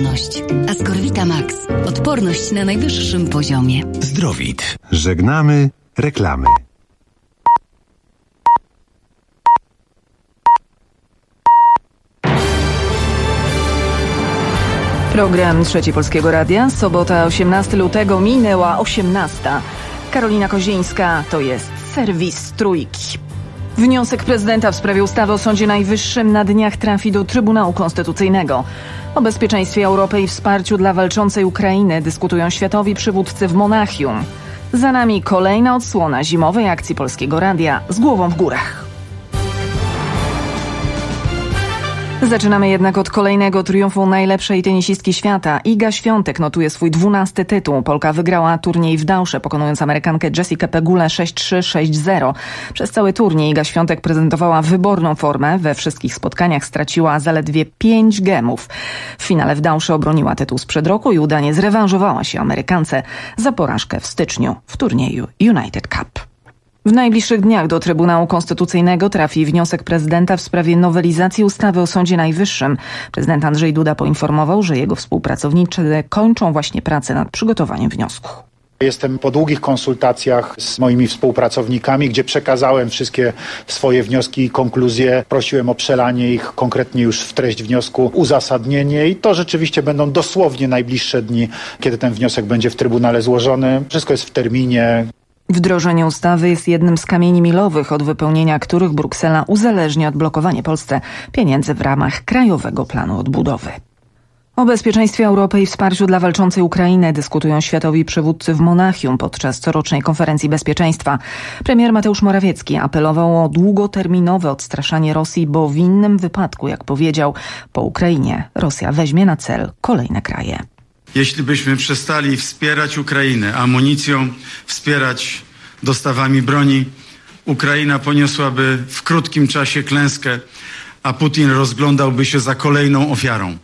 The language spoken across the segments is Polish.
odporność. Ascorvita Max. Odporność na najwyższym poziomie. Zdrowit. Żegnamy reklamy. Program Trzeci Polskiego Radia. Sobota, 18 lutego, minęła 18. Karolina Kozińska, to jest serwis Trójki. Wniosek prezydenta w sprawie ustawy o Sądzie Najwyższym na dniach trafi do Trybunału Konstytucyjnego. O bezpieczeństwie Europy i wsparciu dla walczącej Ukrainy dyskutują światowi przywódcy w Monachium. Za nami kolejna odsłona zimowej akcji Polskiego Radia z głową w górach. Zaczynamy jednak od kolejnego triumfu najlepszej tenisistki świata. Iga Świątek notuje swój 12. tytuł. Polka wygrała turniej w Dausze, pokonując Amerykankę Jessikę Pegulę 6-3, 6-0. Przez cały turniej Iga Świątek prezentowała wyborną formę. We wszystkich spotkaniach straciła zaledwie 5 gemów. W finale w Dausze obroniła tytuł sprzed roku i udanie zrewanżowała się Amerykance za porażkę w styczniu w turnieju United Cup. W najbliższych dniach do Trybunału Konstytucyjnego trafi wniosek prezydenta w sprawie nowelizacji ustawy o Sądzie Najwyższym. Prezydent Andrzej Duda poinformował, że jego współpracownicy kończą właśnie pracę nad przygotowaniem wniosku. Jestem po długich konsultacjach z moimi współpracownikami, gdzie przekazałem wszystkie swoje wnioski i konkluzje. Prosiłem o przelanie ich konkretnie już w treść wniosku, uzasadnienie i to rzeczywiście będą dosłownie najbliższe dni, kiedy ten wniosek będzie w Trybunale złożony. Wszystko jest w terminie. Wdrożenie ustawy jest jednym z kamieni milowych, od wypełnienia których Bruksela uzależnia odblokowanie Polsce pieniędzy w ramach Krajowego Planu Odbudowy. O bezpieczeństwie Europy i wsparciu dla walczącej Ukrainy dyskutują światowi przywódcy w Monachium podczas corocznej konferencji bezpieczeństwa. Premier Mateusz Morawiecki apelował o długoterminowe odstraszanie Rosji, bo w innym wypadku, jak powiedział, po Ukrainie Rosja weźmie na cel kolejne kraje. Jeśli byśmy przestali wspierać Ukrainę amunicją, wspierać dostawami broni, Ukraina poniosłaby w krótkim czasie klęskę, a Putin rozglądałby się za kolejną ofiarą.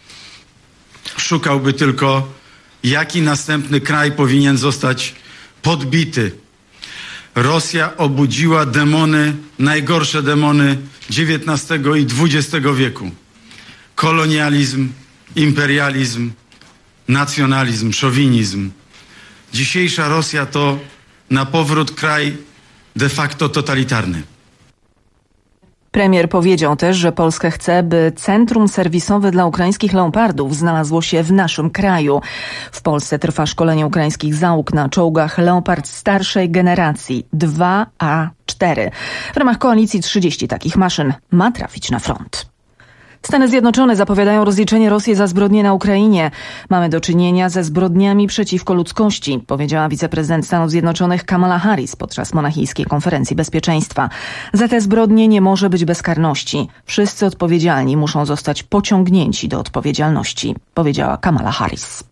Szukałby tylko, jaki następny kraj powinien zostać podbity. Rosja obudziła demony, najgorsze demony XIX i XX wieku. Kolonializm, imperializm, nacjonalizm, szowinizm. Dzisiejsza Rosja to na powrót kraj de facto totalitarny. Premier powiedział też, że Polska chce, by centrum serwisowe dla ukraińskich Leopardów znalazło się w naszym kraju. W Polsce trwa szkolenie ukraińskich załóg na czołgach Leopard starszej generacji 2A4. W ramach koalicji 30 takich maszyn ma trafić na front. Stany Zjednoczone zapowiadają rozliczenie Rosji za zbrodnie na Ukrainie. Mamy do czynienia ze zbrodniami przeciwko ludzkości, powiedziała wiceprezydent Stanów Zjednoczonych Kamala Harris podczas monachijskiej konferencji bezpieczeństwa. Za te zbrodnie nie może być bezkarności. Wszyscy odpowiedzialni muszą zostać pociągnięci do odpowiedzialności, powiedziała Kamala Harris.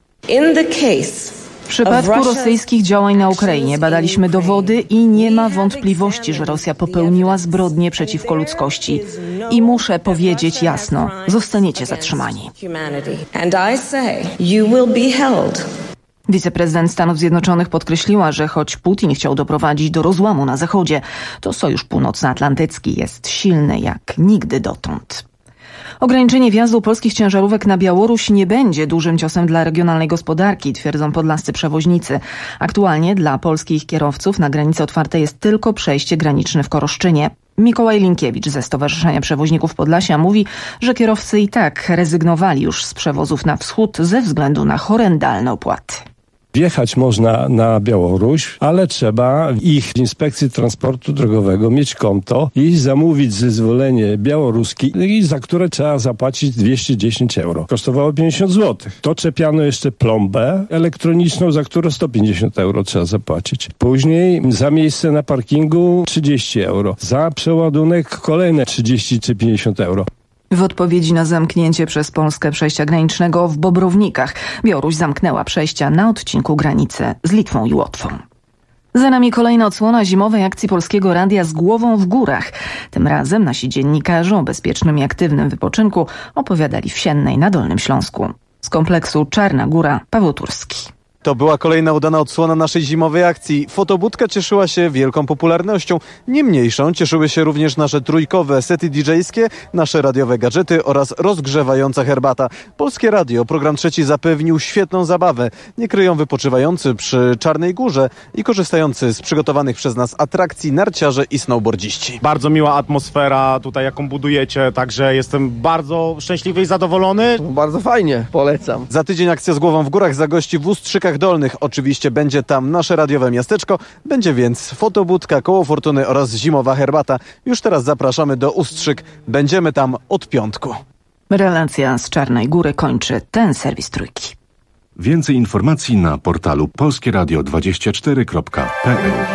W przypadku rosyjskich działań na Ukrainie badaliśmy dowody i nie ma wątpliwości, że Rosja popełniła zbrodnie przeciwko ludzkości. I muszę powiedzieć jasno, zostaniecie zatrzymani. Wiceprezydent Stanów Zjednoczonych podkreśliła, że choć Putin chciał doprowadzić do rozłamu na Zachodzie, to Sojusz Północnoatlantycki jest silny jak nigdy dotąd. Ograniczenie wjazdu polskich ciężarówek na Białoruś nie będzie dużym ciosem dla regionalnej gospodarki, twierdzą podlascy przewoźnicy. Aktualnie dla polskich kierowców na granicy otwarte jest tylko przejście graniczne w Koroszczynie. Mikołaj Linkiewicz ze Stowarzyszenia Przewoźników Podlasia mówi, że kierowcy i tak rezygnowali już z przewozów na wschód ze względu na horrendalne opłaty. Wjechać można na Białoruś, ale trzeba ich Inspekcji Transportu Drogowego mieć konto i zamówić zezwolenie białoruskie, za które trzeba zapłacić 210 euro. Kosztowało 50 zł. To czepiano jeszcze plombę elektroniczną, za którą 150 euro trzeba zapłacić. Później za miejsce na parkingu 30 euro. Za przeładunek kolejne 30 czy 50 euro. W odpowiedzi na zamknięcie przez Polskę przejścia granicznego w Bobrownikach, Białoruś zamknęła przejścia na odcinku granicy z Litwą i Łotwą. Za nami kolejna odsłona zimowej akcji Polskiego Radia z głową w górach. Tym razem nasi dziennikarze o bezpiecznym i aktywnym wypoczynku opowiadali w Siennej na Dolnym Śląsku. Z kompleksu Czarna Góra Paweł Turski. To była kolejna udana odsłona naszej zimowej akcji. Fotobudka cieszyła się wielką popularnością. Nie mniejszą cieszyły się również nasze trójkowe sety DJ-skie, nasze radiowe gadżety oraz rozgrzewająca herbata. Polskie Radio, program trzeci, zapewnił świetną zabawę. Nie kryją wypoczywający przy Czarnej Górze i korzystający z przygotowanych przez nas atrakcji narciarze i snowboardziści. Bardzo miła atmosfera tutaj, jaką budujecie, także jestem bardzo szczęśliwy i zadowolony. Bardzo fajnie, polecam. Za tydzień akcja z głową w górach zagości w Ustrzykach Dolnych. Oczywiście będzie tam nasze radiowe miasteczko, będzie więc fotobudka, koło fortuny oraz zimowa herbata. Już teraz zapraszamy do Ustrzyk. Będziemy tam od piątku. Relacja z Czarnej Góry kończy ten serwis Trójki. Więcej informacji na portalu polskieradio24.pl.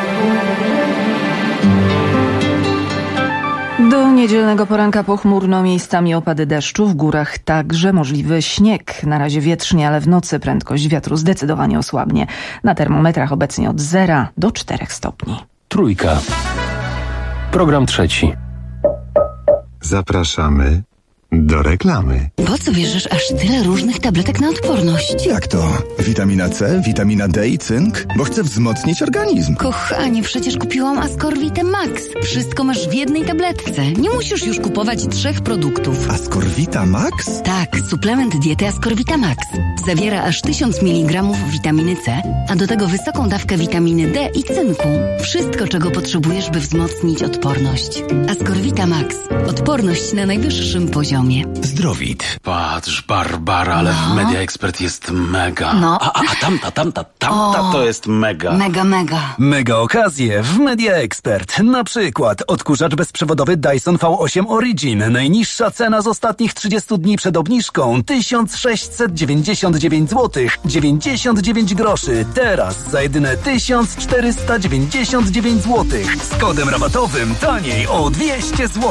Do niedzielnego poranka pochmurno, miejscami opady deszczu, w górach także możliwy śnieg. Na razie wietrznie, ale w nocy prędkość wiatru zdecydowanie osłabnie. Na termometrach obecnie od 0 do 4 stopni. Trójka. Program trzeci. Zapraszamy do reklamy. Po co bierzesz aż tyle różnych tabletek na odporność? Jak to? Witamina C, witamina D i cynk? Bo chcę wzmocnić organizm. Kochanie, przecież kupiłam Ascorvitę Max. Wszystko masz w jednej tabletce. Nie musisz już kupować 3 produktów. Ascorvita Max? Tak, suplement diety Ascorvita Max. Zawiera aż 1000 mg witaminy C, a do tego wysoką dawkę witaminy D i cynku. Wszystko, czego potrzebujesz, by wzmocnić odporność. Ascorvita Max. Odporność na najwyższym poziomie. Zdrowit. Patrz, Barbara, ale w Media Expert jest mega. No. A tamta to jest mega. Mega. Mega okazje w Media Expert. Na przykład odkurzacz bezprzewodowy Dyson V8 Origin. Najniższa cena z ostatnich 30 dni przed obniżką 1699 zł 99 groszy. Teraz za jedyne 1499 zł. Z kodem rabatowym taniej o 200 zł.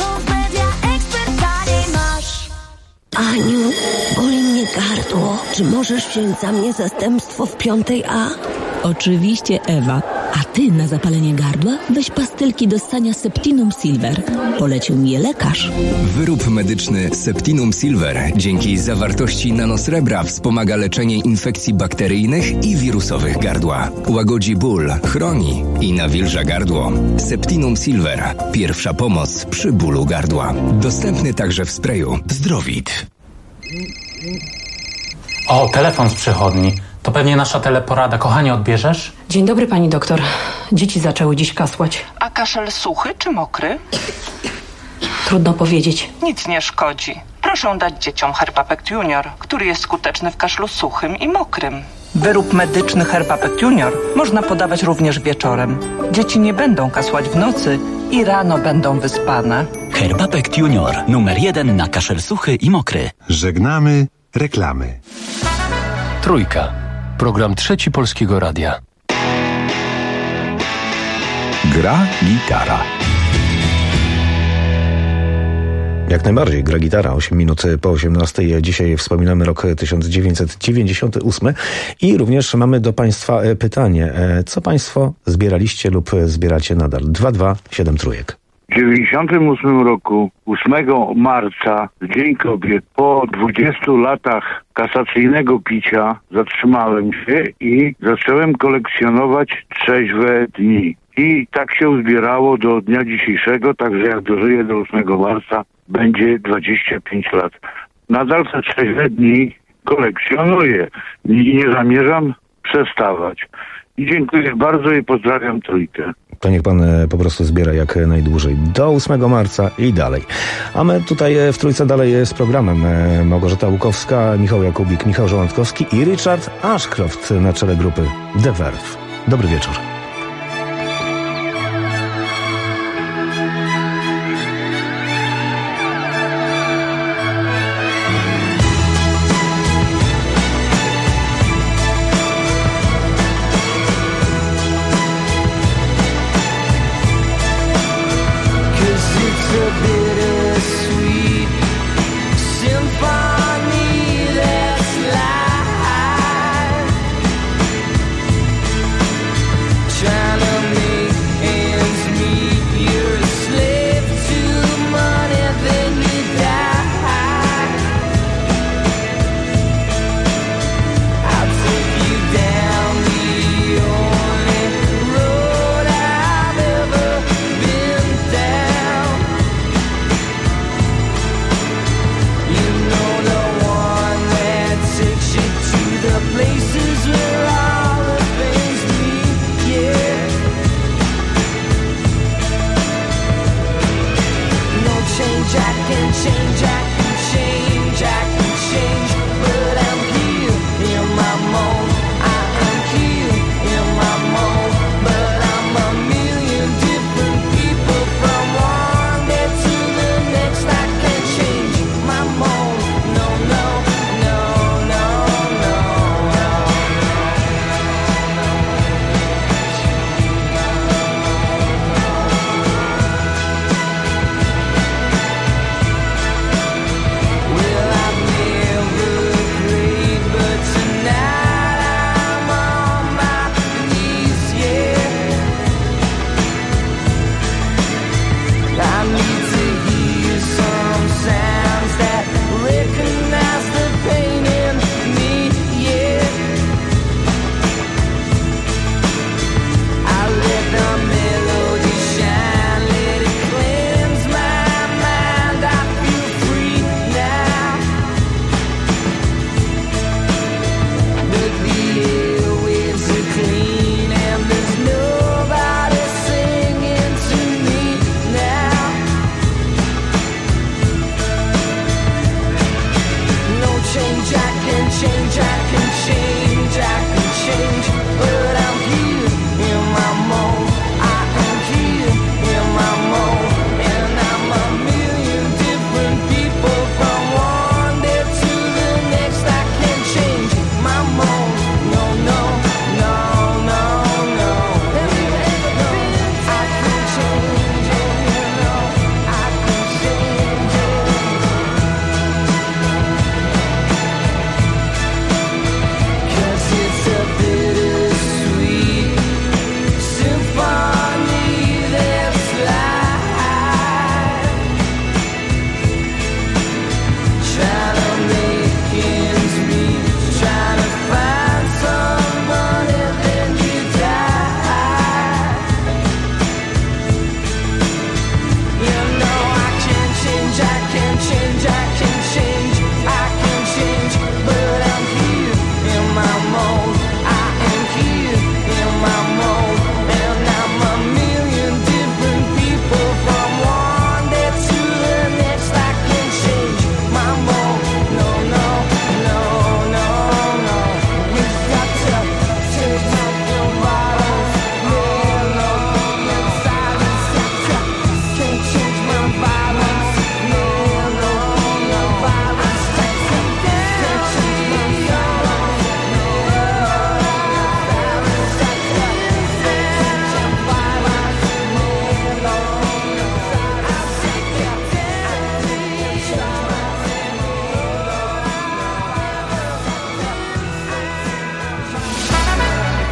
Aniu, boli mnie gardło. Czy możesz wziąć za mnie zastępstwo w 5A? Oczywiście, Ewa. A ty na zapalenie gardła weź pastylki do ssania Septinum Silver. Polecił mi je lekarz. Wyrób medyczny Septinum Silver dzięki zawartości nanosrebra wspomaga leczenie infekcji bakteryjnych i wirusowych gardła. Łagodzi ból, chroni i nawilża gardło. Septinum Silver. Pierwsza pomoc przy bólu gardła. Dostępny także w sprayu. Zdrowit. O, telefon z przychodni. To pewnie nasza teleporada. Kochanie, odbierzesz? Dzień dobry, pani doktor. Dzieci zaczęły dziś kasłać. A kaszel suchy czy mokry? Trudno powiedzieć. Nic nie szkodzi. Proszę dać dzieciom Herbapect Junior, który jest skuteczny w kaszlu suchym i mokrym. Wyrób medyczny Herbapect Junior można podawać również wieczorem. Dzieci nie będą kasłać w nocy i rano będą wyspane. Herbapect Junior. Numer 1 na kaszel suchy i mokry. Żegnamy reklamy. Trójka. Program trzeci Polskiego Radia. Gra gitara. Jak najbardziej, gra gitara, 8 minut po 18. Dzisiaj wspominamy rok 1998 i również mamy do Państwa pytanie. Co Państwo zbieraliście lub zbieracie nadal? 227 W 98 roku, 8 marca, Dzień Kobiet, po 20 latach kasacyjnego picia, zatrzymałem się i zacząłem kolekcjonować trzeźwe dni. I tak się uzbierało do dnia dzisiejszego, także jak dożyję do 8 marca, będzie 25 lat. Nadal te trzeźwe dni kolekcjonuję i nie zamierzam przestawać. I dziękuję bardzo i pozdrawiam Trójkę. To niech pan po prostu zbiera jak najdłużej. Do 8 marca i dalej. A my tutaj w Trójce dalej z programem. Małgorzata Łukowska, Michał Jakubik, Michał Żołądkowski i Richard Ashcroft na czele grupy The Verve. Dobry wieczór.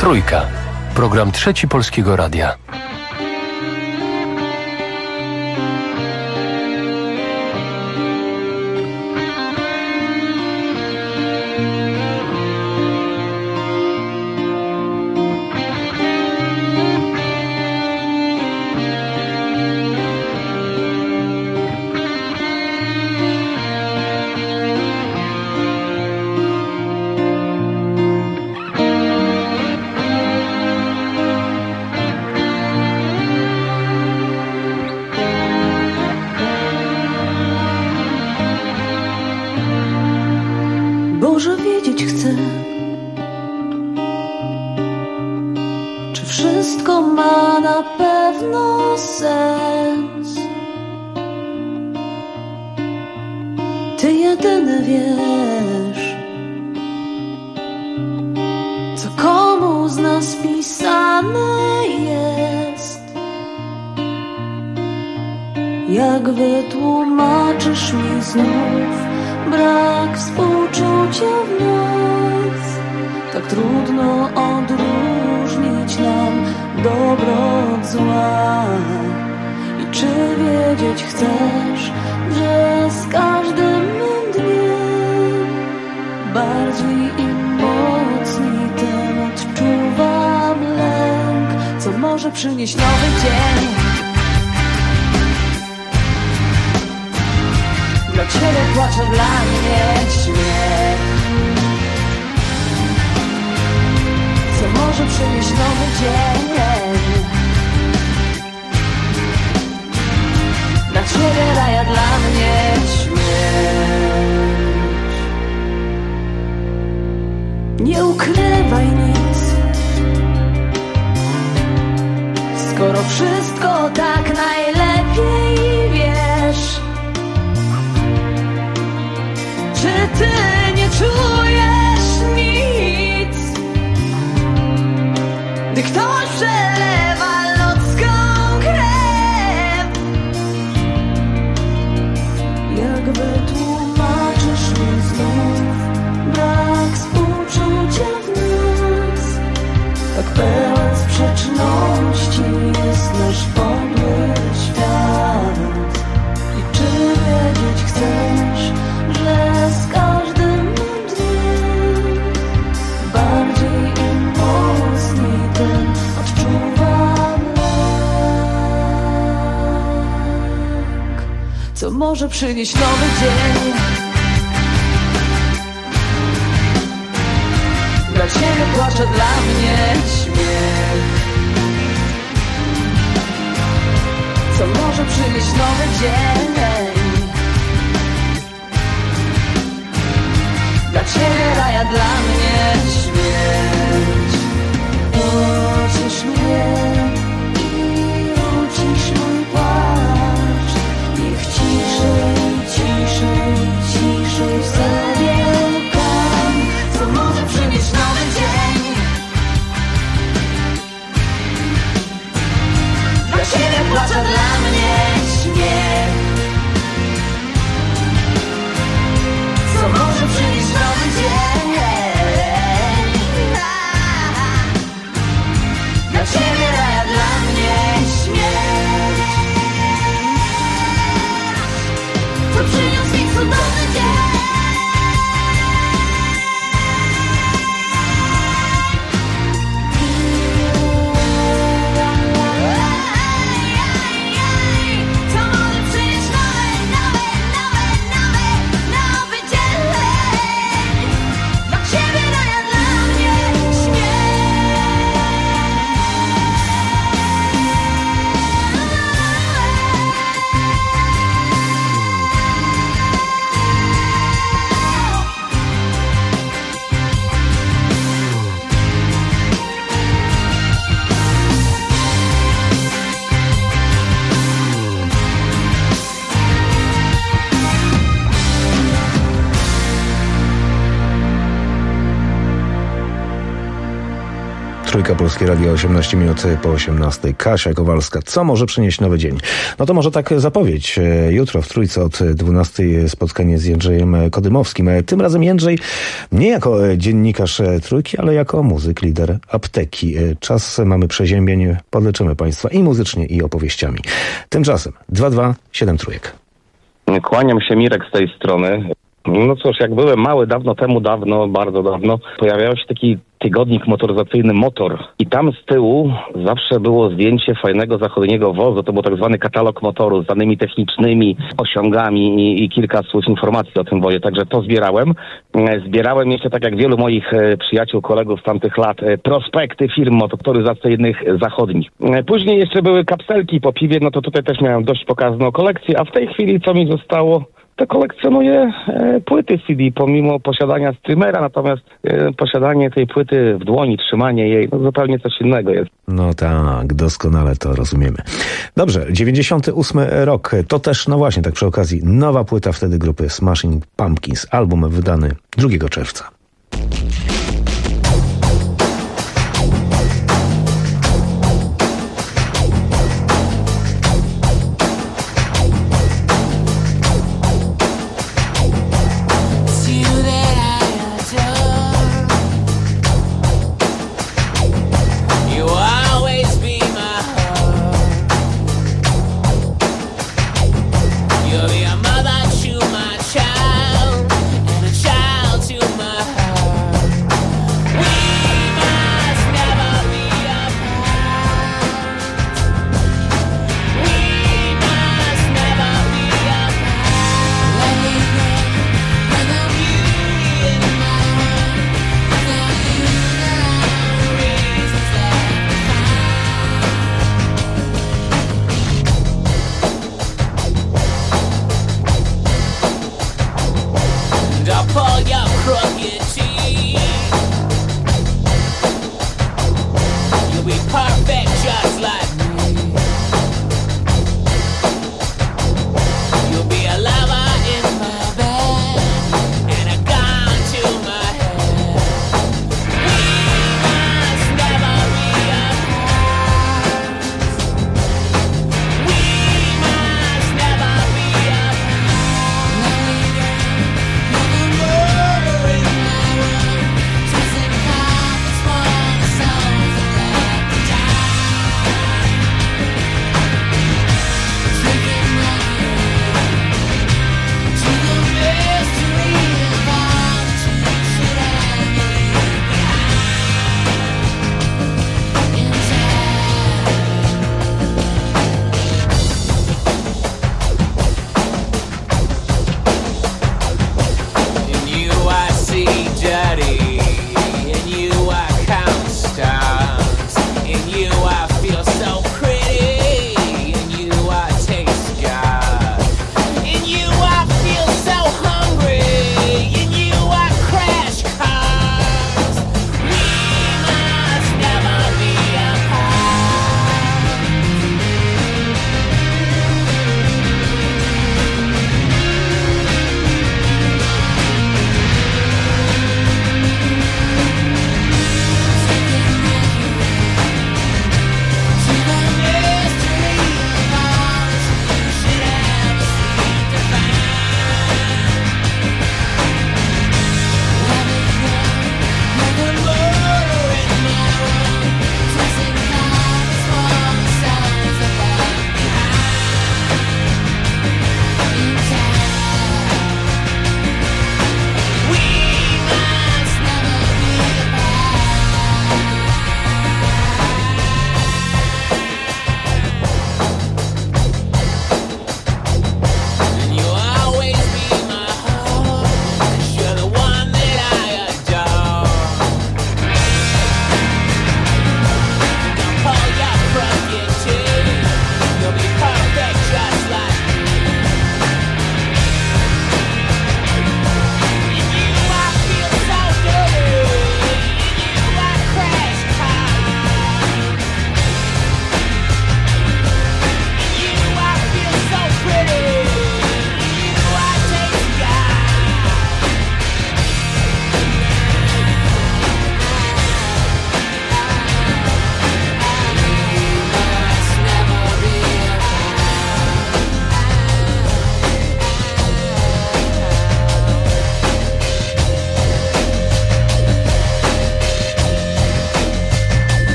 Trójka. Program Trzeci Polskiego Radia. Boże, wiedzieć chcę, czy wszystko ma na pewno sens. Ty jedyny wiesz, co komu z nas pisane jest. Jak wytłumaczysz mi znów brak współczucia w nas? Tak trudno odróżnić nam dobro od zła. I czy wiedzieć chcesz, że z każdym dniem bardziej i mocniej ten odczuwam lęk, co może przynieść nowy dzień. Dla Ciebie płacze, dla mnie śmiech, co może przynieść nowy dzień. Dla Ciebie raj, a dla mnie śmierć. Nie ukrywaj nic, skoro wszystko tak najlepiej wiesz. Czy ty nie czujesz nic, gdy ktoś przelewa ludzką krew? Jak wytłumaczysz mi znów brak współczucia w nas? Tak pełen sprzeczności jest nasz podły świat. I czy wiedzieć chcesz, że z każdym dniem bardziej i mocniej ten odczuwam lęk, co może przynieść nowy dzień. Dla Ciebie płacze, dla mnie śmiech, co może przynieść nowy dzień. Dla Ciebie raj, a dla mnie śmierć. Pociesz mnie i ucisz mój płacz. Niech ciszej, ciszej, ciszej w sobie kam, co może przynieść nowy dzień. Dla Ciebie płacze, dla mnie śmiech, co może przynieść nowy dzień. Trójka, Polskie Radio, 18 minut po 18. Kasia Kowalska. Co może przynieść nowy dzień? No to może tak zapowiedź. Jutro w Trójce od 12 spotkanie z Jędrzejem Kodymowskim. Tym razem Jędrzej nie jako dziennikarz Trójki, ale jako muzyk, lider Apteki. Czas mamy przeziębień. Podleczymy Państwa i muzycznie, i opowieściami. Tymczasem 227 Trójek. Kłaniam się, Mirek z tej strony. No cóż, jak byłem mały, bardzo dawno, pojawiał się taki tygodnik motoryzacyjny Motor i tam z tyłu zawsze było zdjęcie fajnego zachodniego wozu. To był tak zwany katalog motoru z danymi technicznymi, osiągami i kilka słów informacji o tym wozie. Także to zbierałem. Zbierałem jeszcze, tak jak wielu moich przyjaciół, kolegów z tamtych lat, prospekty firm motoryzacyjnych zachodnich. Później jeszcze były kapselki po piwie, no to tutaj też miałem dość pokaźną kolekcję, a w tej chwili co mi zostało? To kolekcjonuję płyty CD, pomimo posiadania streamera, natomiast posiadanie tej płyty w dłoni, trzymanie jej, no zupełnie coś innego jest. No tak, doskonale to rozumiemy. Dobrze, 98 rok, to też, no właśnie, tak przy okazji, nowa płyta wtedy grupy Smashing Pumpkins, album wydany 2 czerwca. You're a mother to my child, and a child to my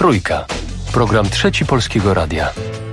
Trójka. Program Trzeci Polskiego Radia.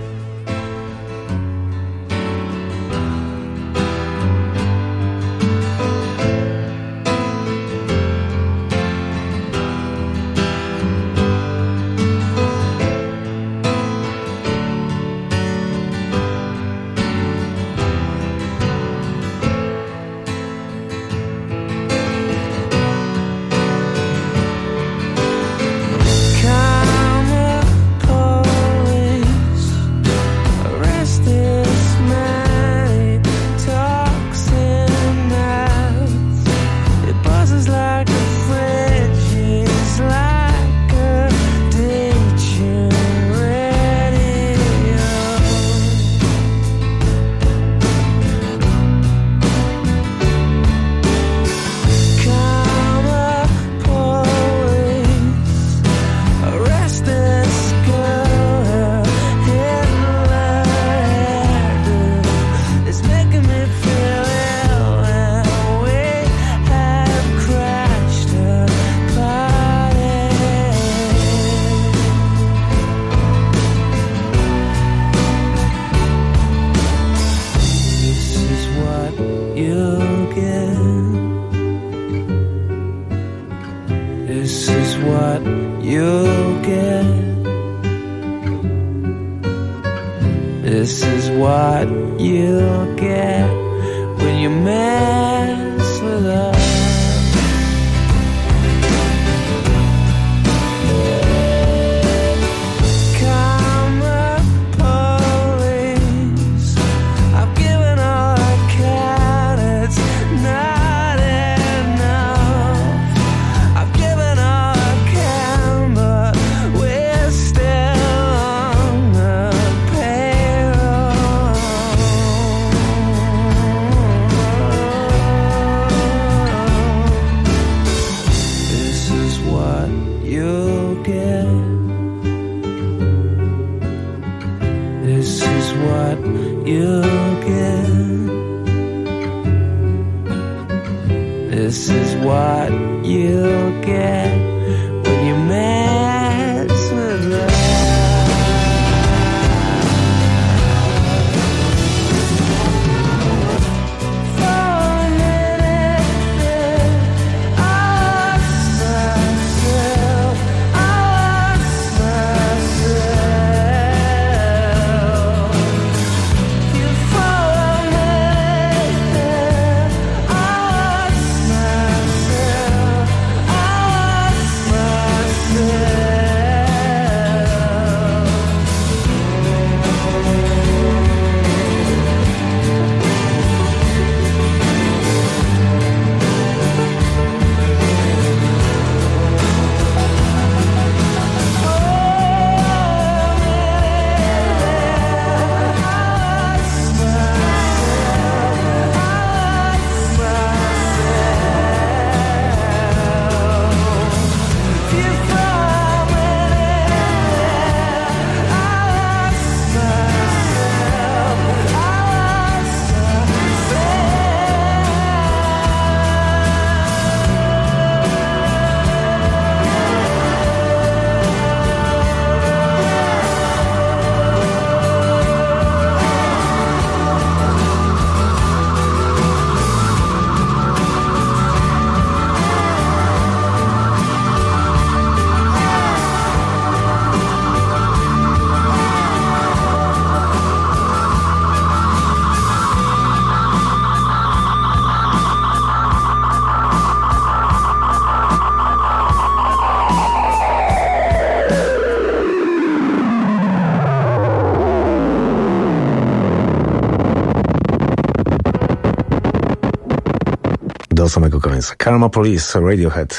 Do samego końca. Karma Police, Radiohead.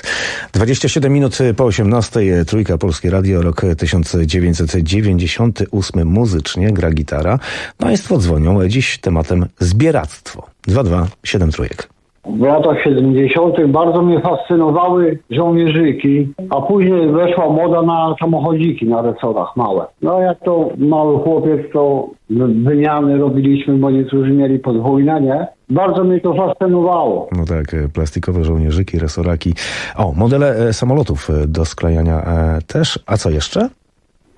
27 minut po 18. Trójka Polskie Radio, rok 1998. Muzycznie gra gitara. Państwo dzwonią dziś tematem zbieractwo. 2273 trójek. W latach 70. bardzo mnie fascynowały żołnierzyki, a później weszła moda na samochodziki na resorach małe. No jak to mały chłopiec, to wymiany robiliśmy, bo niektórzy mieli podwójne, nie? Bardzo mnie to fascynowało. No tak, plastikowe żołnierzyki, resoraki. O, modele samolotów do sklejania też. A co jeszcze?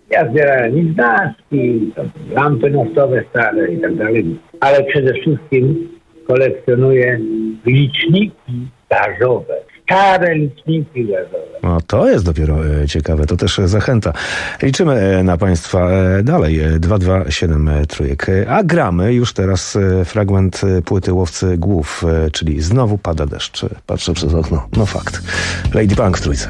Ja zbierałem liznacki, lampy naftowe stare i tak dalej. Ale przede wszystkim kolekcjonuję liczniki gazowe. Stare liczniki gazowe. No to jest dopiero ciekawe, to też zachęta. Liczymy na Państwa dalej. 227 3. A gramy już teraz fragment płyty Łowcy Głów, czyli Znowu pada deszcz. Patrzę przez okno. No fakt. Lady Punk w trójce.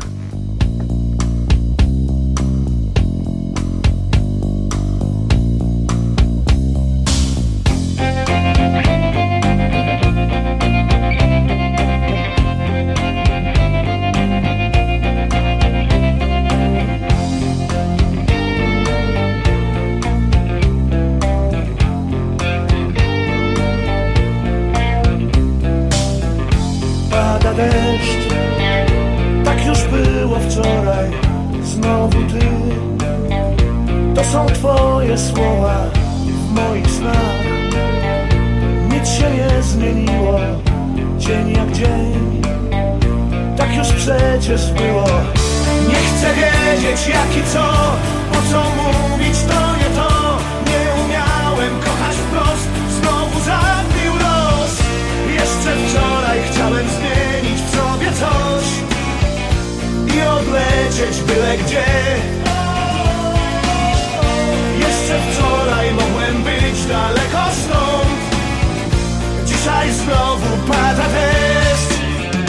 Deszcz, tak już było wczoraj, znowu ty. To są twoje słowa w moich snach. Nic się nie zmieniło, dzień jak dzień. Tak już przecież było. Nie chcę wiedzieć jak i co, po co mówić to nie to. Nie umiałem kochać wprost, znowu zabił los. Jeszcze wczoraj chciałem zmienić w sobie coś i odlecieć byle gdzie. Jeszcze wczoraj mogłem być daleko stąd. Dzisiaj znowu pada deszcz.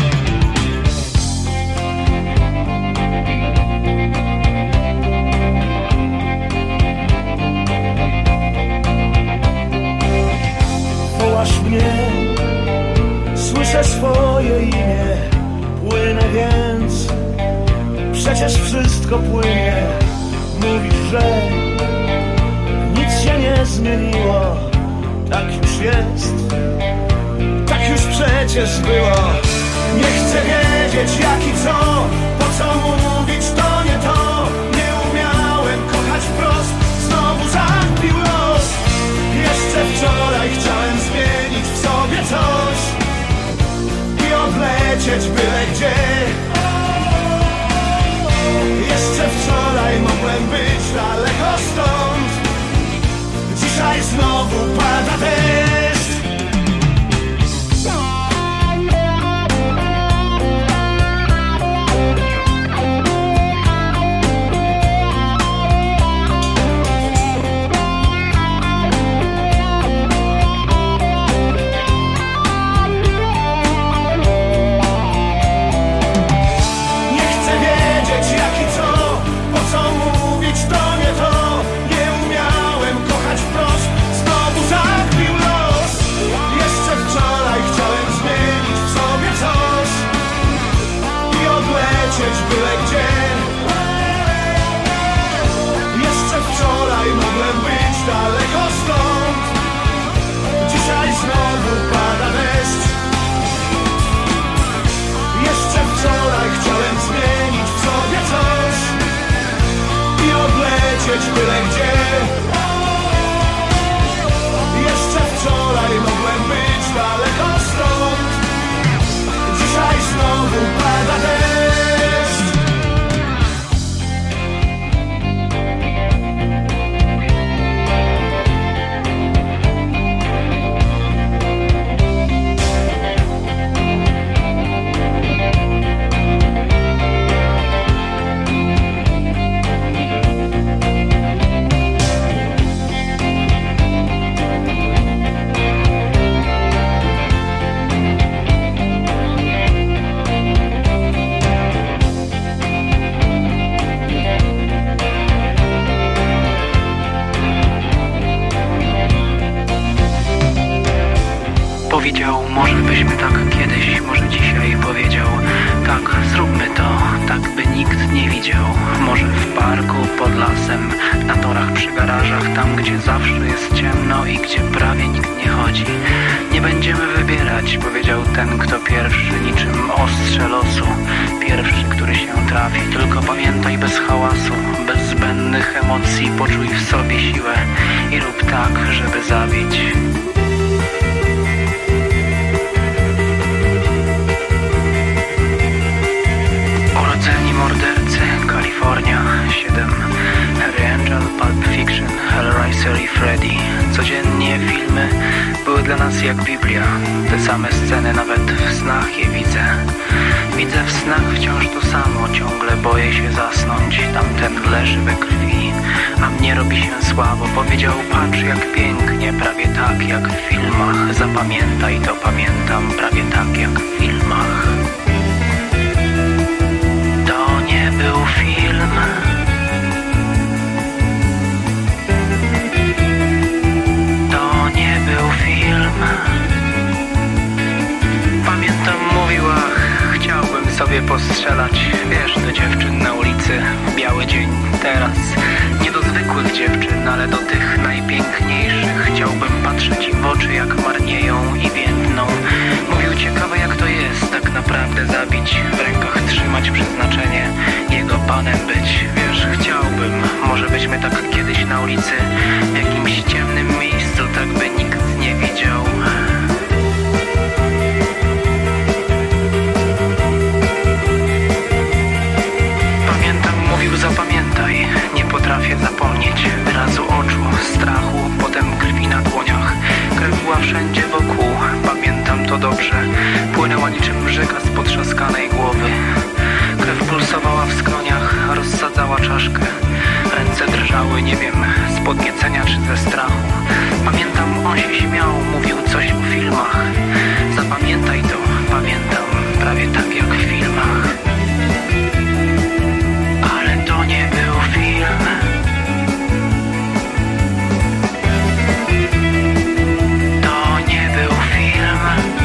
Wołasz mnie, słyszę swoje imię, płynę więc, przecież wszystko płynie. Mówisz, że nic się nie zmieniło, tak już jest, tak już przecież było. Nie chcę wiedzieć jak i co, po co mówić to nie to. Nie umiałem kochać wprost, znowu zabił los. Jeszcze wczoraj chciałem zmienić w sobie coś i odlecieć byle gdzie. Jeszcze wczoraj mogłem być daleko stąd. Dzisiaj znowu pada deszcz. Byle gdzie. Jeszcze wczoraj mogłem być daleko stąd. Dzisiaj znowu pada deszcz. Jeszcze wczoraj chciałem zmienić w sobie coś i odlecieć byle gdzie. Jeszcze wczoraj mogłem być daleko stąd. Dzisiaj znowu pada deszcz. Powiedział, może byśmy tak kiedyś, może dzisiaj. Powiedział, tak, zróbmy to, tak by nikt nie widział. Może w parku, pod lasem, na torach, przy garażach, tam gdzie zawsze jest ciemno i gdzie prawie nikt nie chodzi. Nie będziemy wybierać, powiedział ten, kto pierwszy, niczym ostrze losu. Pierwszy, który się trafi, tylko pamiętaj bez hałasu, bez zbędnych emocji, poczuj w sobie siłę i rób tak, żeby zabić. Urodzeni mordercy, Kalifornia, 7, Harry same sceny, nawet w snach je widzę. Widzę w snach wciąż to samo, ciągle boję się zasnąć. Tamten leży we krwi, a mnie robi się słabo. Powiedział, patrz jak pięknie, prawie tak jak w filmach. Zapamiętaj to, pamiętam, prawie tak jak w filmach. To nie był film. To nie był film. Pamiętam, mówił, ach, chciałbym sobie postrzelać, wiesz, do dziewczyn na ulicy w biały dzień. Teraz nie do zwykłych dziewczyn, ale do tych najpiękniejszych. Chciałbym patrzeć im w oczy, jak marnieją i więdną. Mówił, ciekawe jak to jest tak naprawdę zabić, w rękach trzymać przeznaczenie, jego panem być. Wiesz, chciałbym, może byśmy tak kiedyś na ulicy, w jakimś ciemnym miejscu, tak by nikt nie widział. Zapamiętaj, nie potrafię zapomnieć wyrazu oczu, strachu, potem krwi na dłoniach. Krew była wszędzie wokół, pamiętam to dobrze. Płynęła niczym rzeka z potrzaskanej głowy. Krew pulsowała w skroniach, rozsadzała czaszkę. Ręce drżały, nie wiem, z podniecenia czy ze strachu. Pamiętam, on się śmiał, mówił coś o filmach. Zapamiętaj to, pamiętam, prawie tak jak w filmach. To nie był film. To nie był film.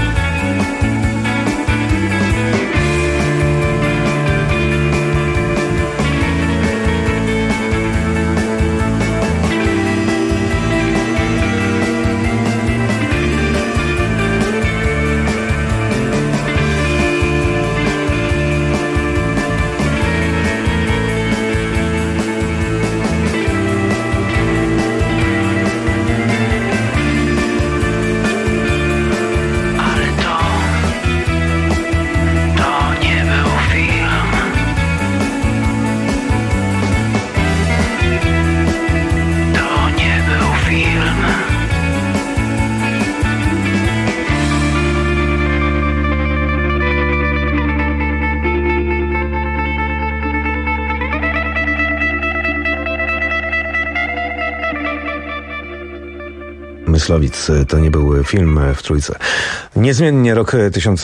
Myslowic, to nie był film w trójce. Niezmiennie rok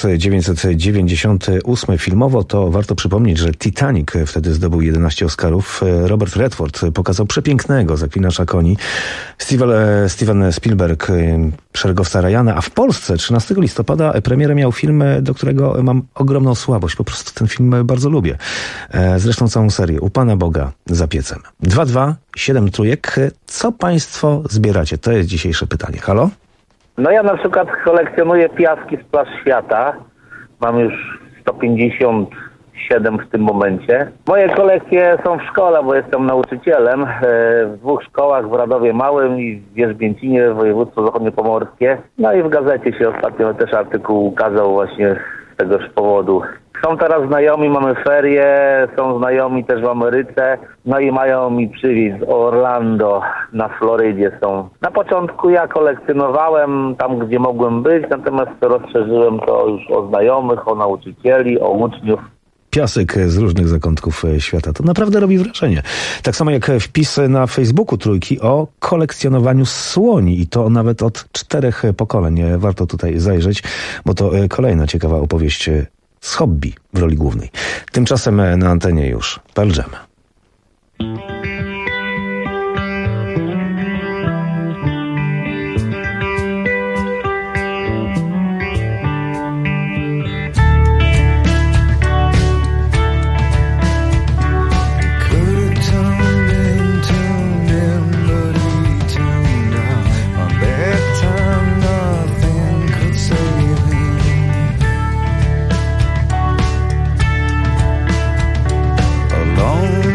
1998. Filmowo to warto przypomnieć, że Titanic wtedy zdobył 11 Oscarów. Robert Redford pokazał przepięknego zaklinacza koni. Steven Spielberg, szeregowca Ryana, a w Polsce 13 listopada premierę miał film, do którego mam ogromną słabość. Po prostu ten film bardzo lubię. Zresztą całą serię. U Pana Boga za piecem. 2-2, 7 trójek. Co państwo zbieracie? To jest dzisiejsze pytanie. Halo? No ja na przykład kolekcjonuję piaski z plaż świata. Mam już 157 w tym momencie. Moje kolekcje są w szkole, bo jestem nauczycielem w 2 szkołach, w Radowie Małym i w Wierzbięcinie, województwo zachodniopomorskie. No i w gazecie się ostatnio też artykuł ukazał właśnie z tegoż powodu. Są teraz znajomi, mamy ferie, są znajomi też w Ameryce, no i mają mi przywieźć z Orlando na Florydzie są. Na początku ja kolekcjonowałem tam, gdzie mogłem być, natomiast rozszerzyłem to już o znajomych, o nauczycieli, o uczniów. Piasek z różnych zakątków świata. To naprawdę robi wrażenie. Tak samo jak wpis na Facebooku Trójki o kolekcjonowaniu słoni i to nawet od 4 pokoleń. Warto tutaj zajrzeć, bo to kolejna ciekawa opowieść z hobby w roli głównej. Tymczasem na antenie już Pearl Jam. Alone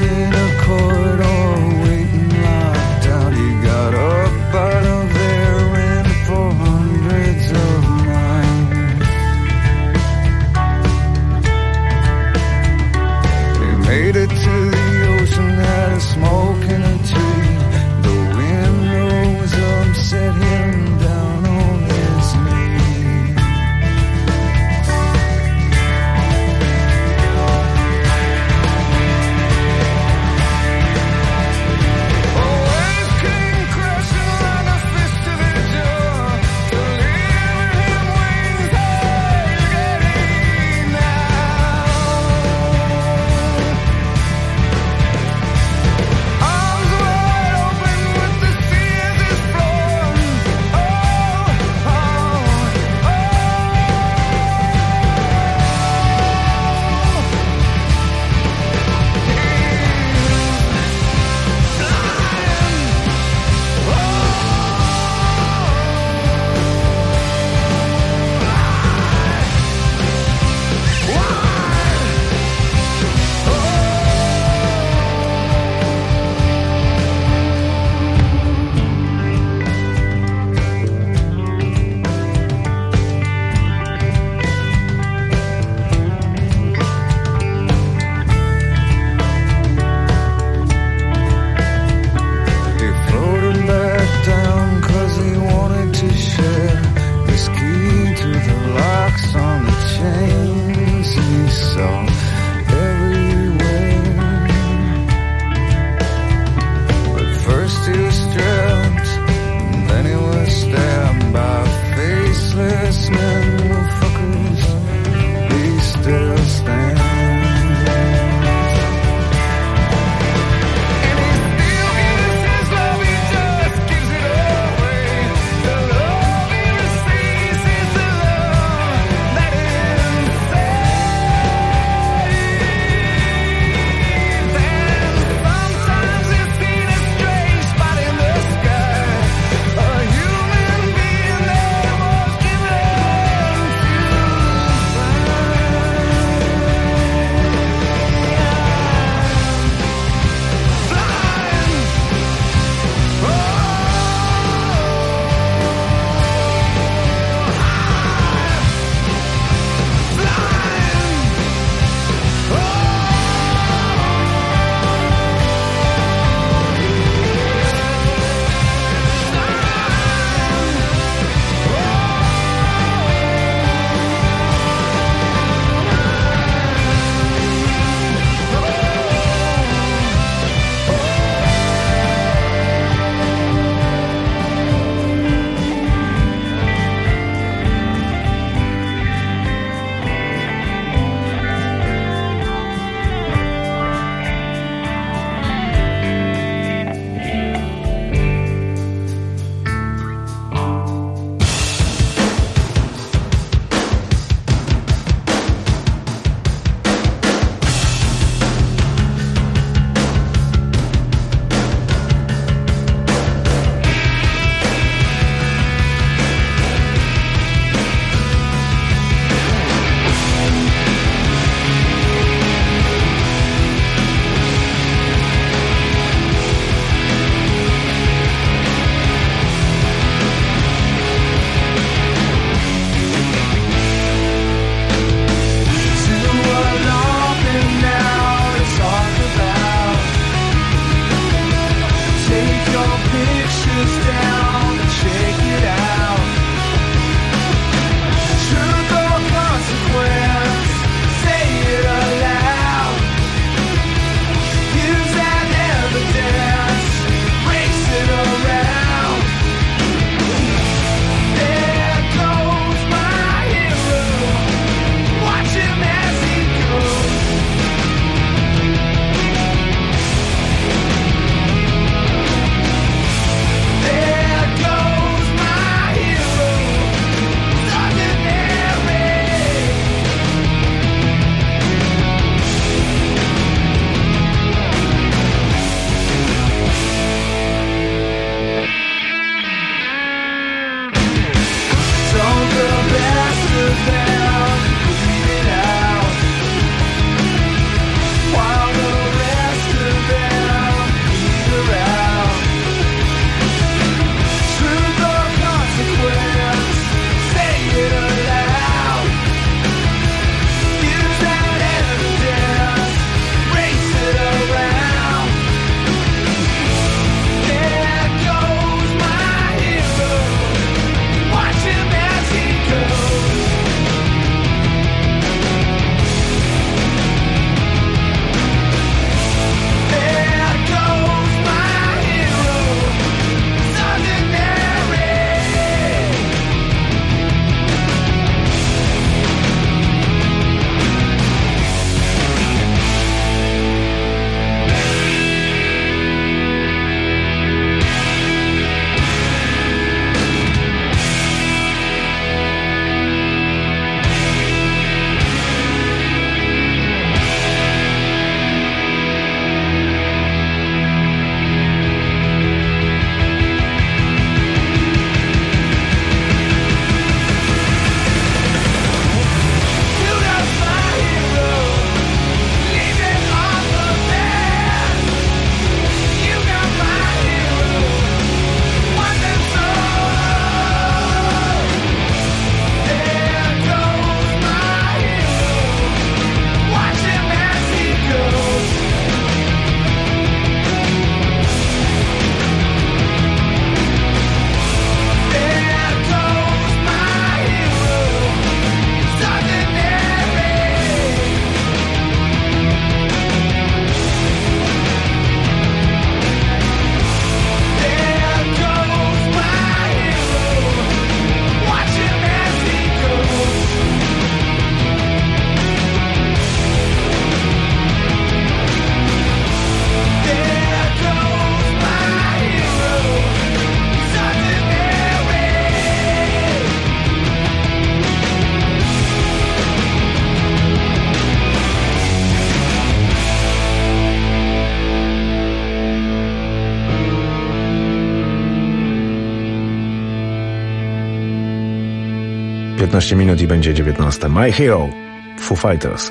15 minut i będzie 19. My Hero, Foo Fighters.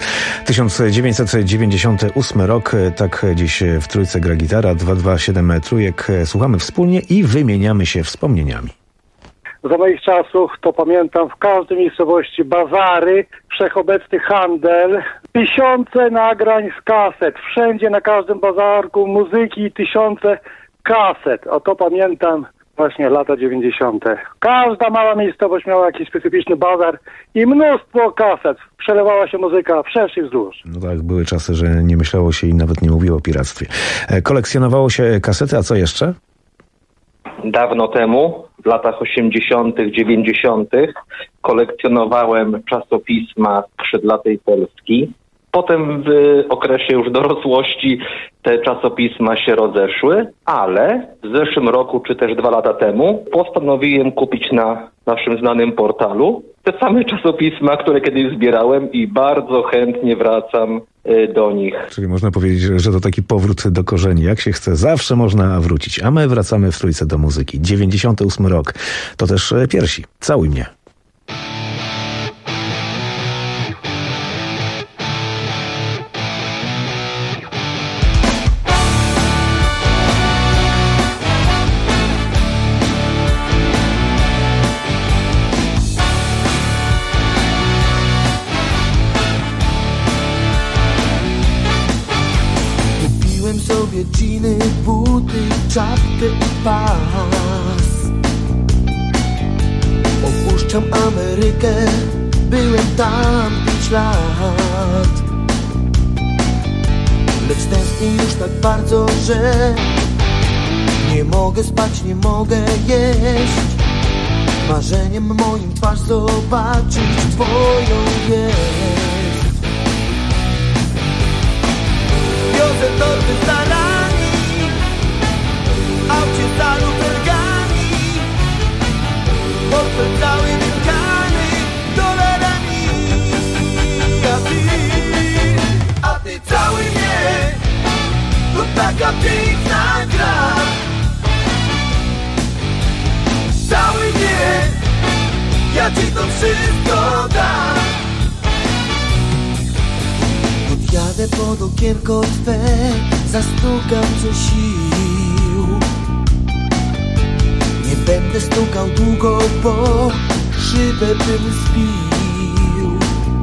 1998 rok, tak dziś w Trójce gra gitara, 227 trójek. Słuchamy wspólnie i wymieniamy się wspomnieniami. Za moich czasów to pamiętam w każdej miejscowości bazary, wszechobecny handel, tysiące nagrań z kaset, wszędzie na każdym bazarku muzyki, tysiące kaset. O to pamiętam właśnie lata 90. Każda mała miejscowość miała jakiś specyficzny bazar i mnóstwo kaset. Przelewała się muzyka wszerz i wzdłuż. No tak, były czasy, że nie myślało się i nawet nie mówiło o piractwie. Kolekcjonowało się kasety, a co jeszcze? Dawno temu, w latach 80., 90. kolekcjonowałem czasopisma Skrzydlatej Polski. Potem w okresie już dorosłości te czasopisma się rozeszły, ale w zeszłym roku, czy też 2 lata temu, postanowiłem kupić na naszym znanym portalu te same czasopisma, które kiedyś zbierałem i bardzo chętnie wracam do nich. Czyli można powiedzieć, że to taki powrót do korzeni. Jak się chce, zawsze można wrócić. A my wracamy w Trójce do muzyki. 98 rok. To też Piersi. Całuj mnie. Dżiny, buty, czapkę i pas. Opuszczam Amerykę, byłem tam 5 lat. Lecz tęsknię już tak bardzo, że nie mogę spać, nie mogę jeść. Marzeniem moim twarz zobaczyć twoją jest. Wiozę torby starani, aucie stalu belgami, portfel cały wytkany dolarami. A ty cały mnie, to taka piękna gra. Cały mnie, ja ci to wszystko dam. Podjadę pod okienko twe, zastukam co sił. Nie będę stukał długo, bo szybę bym zbił.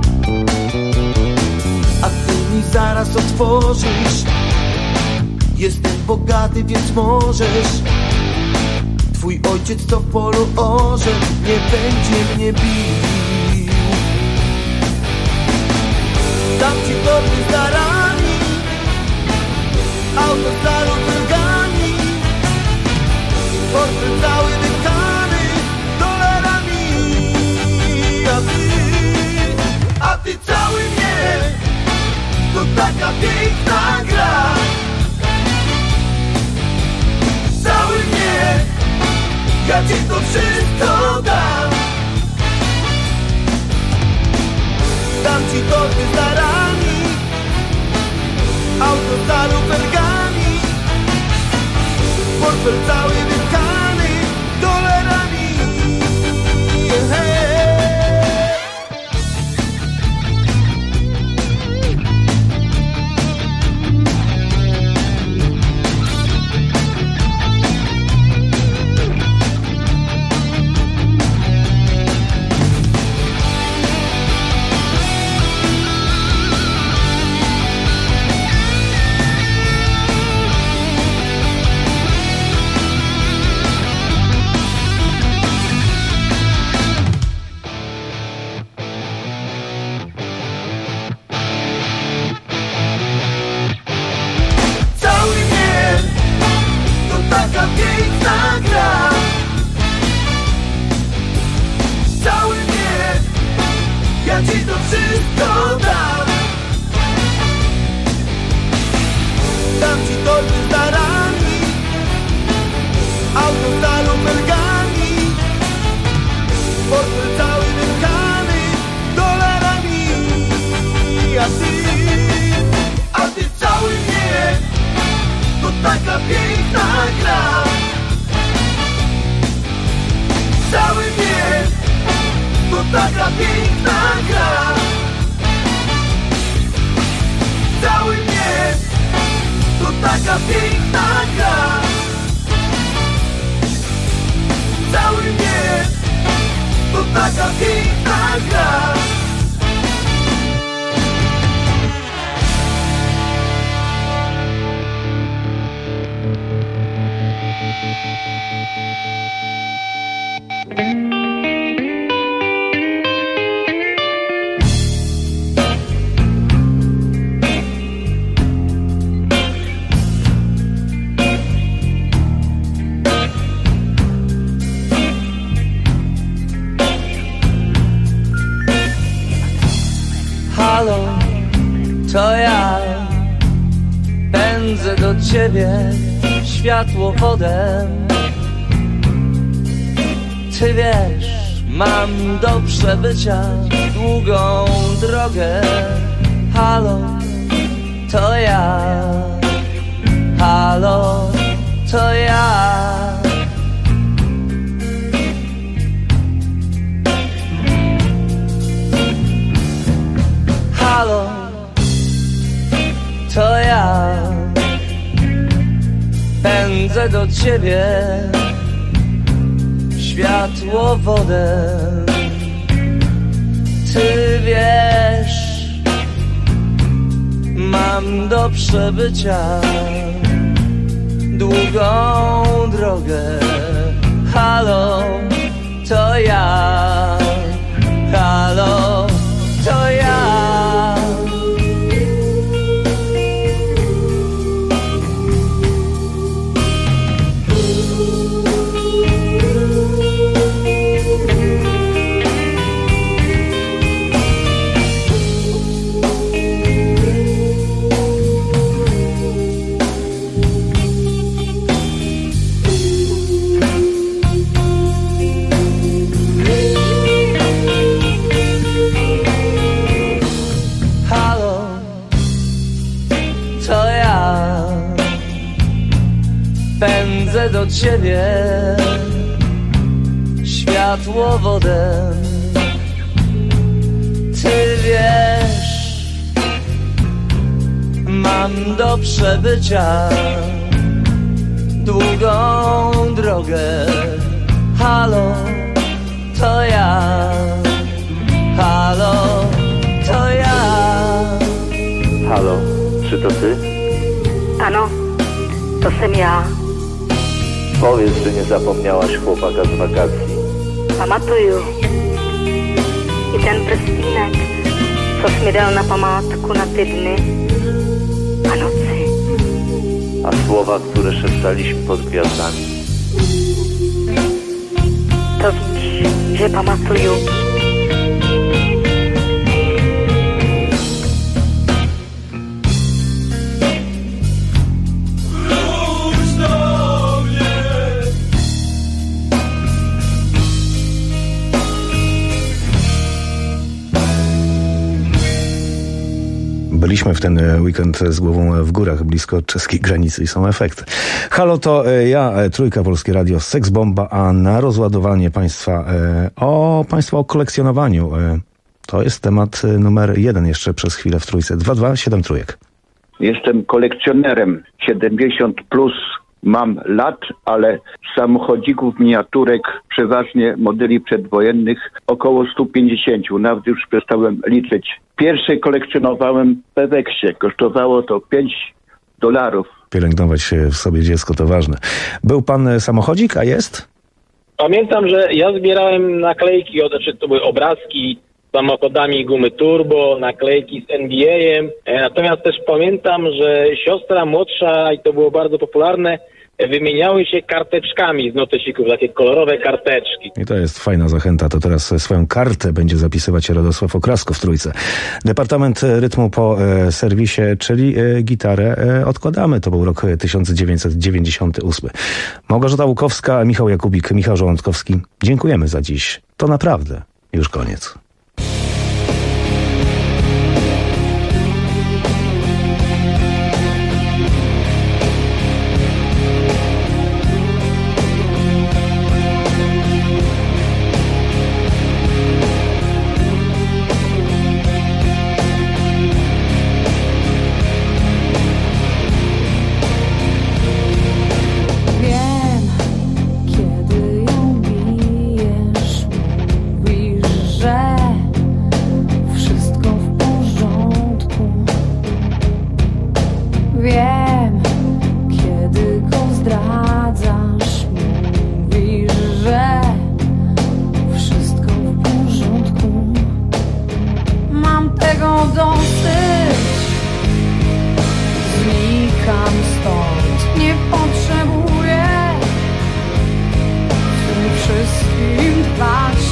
A ty mi zaraz otworzysz. Jestem bogaty, więc możesz. Twój ojciec to w polu orze, nie będzie mnie bił. Dam ci torby z darami, auto staru drogami, portfel cały wytkany dolarami. A ty cały mnie, to taka piękna gra. Cały mnie, ja ci to wszystko dam. Dam ci torby z darami, auto stalu belgami, portfel cały wytkany dolarami. Ja ci to wszystko dam. Dam ci torby z darami, auto stalu belgami, portfel cały wytkany dolarami. A ty cały mnie, to taka piękna gra. Cały mnie, to taka to ja pędzę do ciebie światłowodem. Ty wiesz, mam do przebycia długą drogę. Halo, to ja. Halo, to ja. Halo, to ja. Pędzę do ciebie światłowodem. Ty wiesz, mam do przebycia długą drogę. Halo, to ja. Halo, to ja. Pędzę do ciebie światłowodem. Ty wiesz, mam do przebycia długą drogę. Halo, to ja. Halo, to ja. Halo, czy to ty? Ano, to jsem já. Powiedz, że nie zapomniałaś chłopaka z wakacji. Pamatuju. I ten prstínek, co jsi mi dal na památku na ty dny a noci. A słowa, które szeptaliśmy pod gwiazdami. To víš, že pamatuju. Byliśmy w ten weekend z głową w górach, blisko czeskiej granicy i są efekty. Halo, to ja, Trójka, Polskie Radio, Seks Bomba, a na rozładowanie państwa o kolekcjonowaniu. To jest temat numer 1 jeszcze przez chwilę w Trójce. 227 Trójek. Jestem kolekcjonerem 70 plus. Mam lat, ale samochodzików, miniaturek, przeważnie modeli przedwojennych, około 150. Nawet już przestałem liczyć. Pierwsze kolekcjonowałem w Peweksie. Kosztowało to $5. Pielęgnować w sobie dziecko to ważne. Był pan samochodzik, a jest? Pamiętam, że ja zbierałem naklejki, to były obrazki z samochodami gumy turbo, naklejki z NBA-em. Natomiast też pamiętam, że siostra młodsza, i to było bardzo popularne, wymieniały się karteczkami z notesików, takie kolorowe karteczki. I to jest fajna zachęta. To teraz swoją kartę będzie zapisywać Radosław Okrasko w Trójce. Departament Rytmu po serwisie, czyli gitarę odkładamy. To był rok 1998. Małgorzata Łukowska, Michał Jakubik, Michał Żołądkowski. Dziękujemy za dziś. To naprawdę już koniec.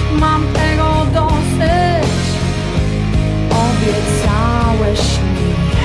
Obiecałeś mi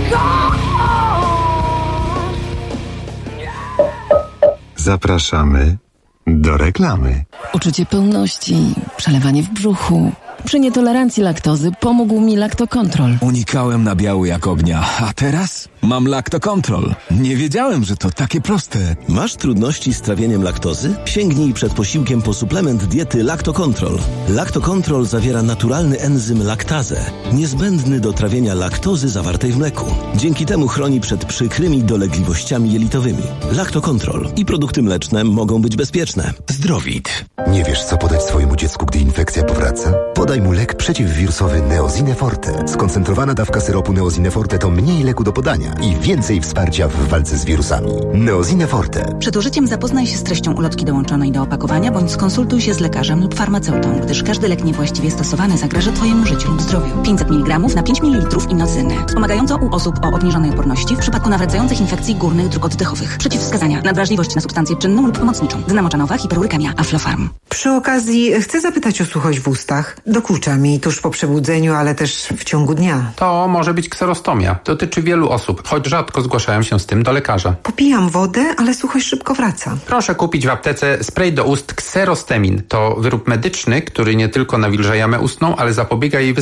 Zapraszamy do reklamy. Uczucie pełności, przelewanie w brzuchu. Przy nietolerancji laktozy pomógł mi Lactocontrol. Unikałem nabiału jak ognia, a teraz mam Lactocontrol. Nie wiedziałem, że to takie proste. Masz trudności z trawieniem laktozy? Sięgnij przed posiłkiem po suplement diety Lactocontrol. Lactocontrol zawiera naturalny enzym laktazę, niezbędny do trawienia laktozy zawartej w mleku. Dzięki temu chroni przed przykrymi dolegliwościami jelitowymi. Lactocontrol i produkty mleczne mogą być bezpieczne. Zdrowit. Nie wiesz, co podać swojemu dziecku, gdy infekcja powraca? Podaj mu lek przeciwwirusowy Neosine Forte. Skoncentrowana dawka syropu Neosine Forte to mniej leku do podania i więcej wsparcia w walce z wirusami. Neosine Forte. Przed użyciem zapoznaj się z treścią ulotki dołączonej do opakowania, bądź skonsultuj się z lekarzem lub farmaceutą, gdyż każdy lek niewłaściwie stosowany zagraża Twojemu życiu lub zdrowiu. 500 mg na 5 ml inocyny. Wspomagająco u osób o obniżonej odporności w przypadku nawracających infekcji górnych dróg oddechowych. Przeciwwskazania: nadwrażliwość na substancję czynną lub pomocniczą. Dynamoczanowa, hiperurykemia, Aflofarm. Przy okazji chcę zapytać o suchość w ustach. Dokucza mi tuż po przebudzeniu, ale też w ciągu dnia. To może być kserostomia. Dotyczy wielu osób, choć rzadko zgłaszają się z tym do lekarza. Popijam wodę, ale suchość szybko wraca. Proszę kupić w aptece spray do ust Xerostemin. To wyrób medyczny, który nie tylko nawilża jamę ustną, ale zapobiega jej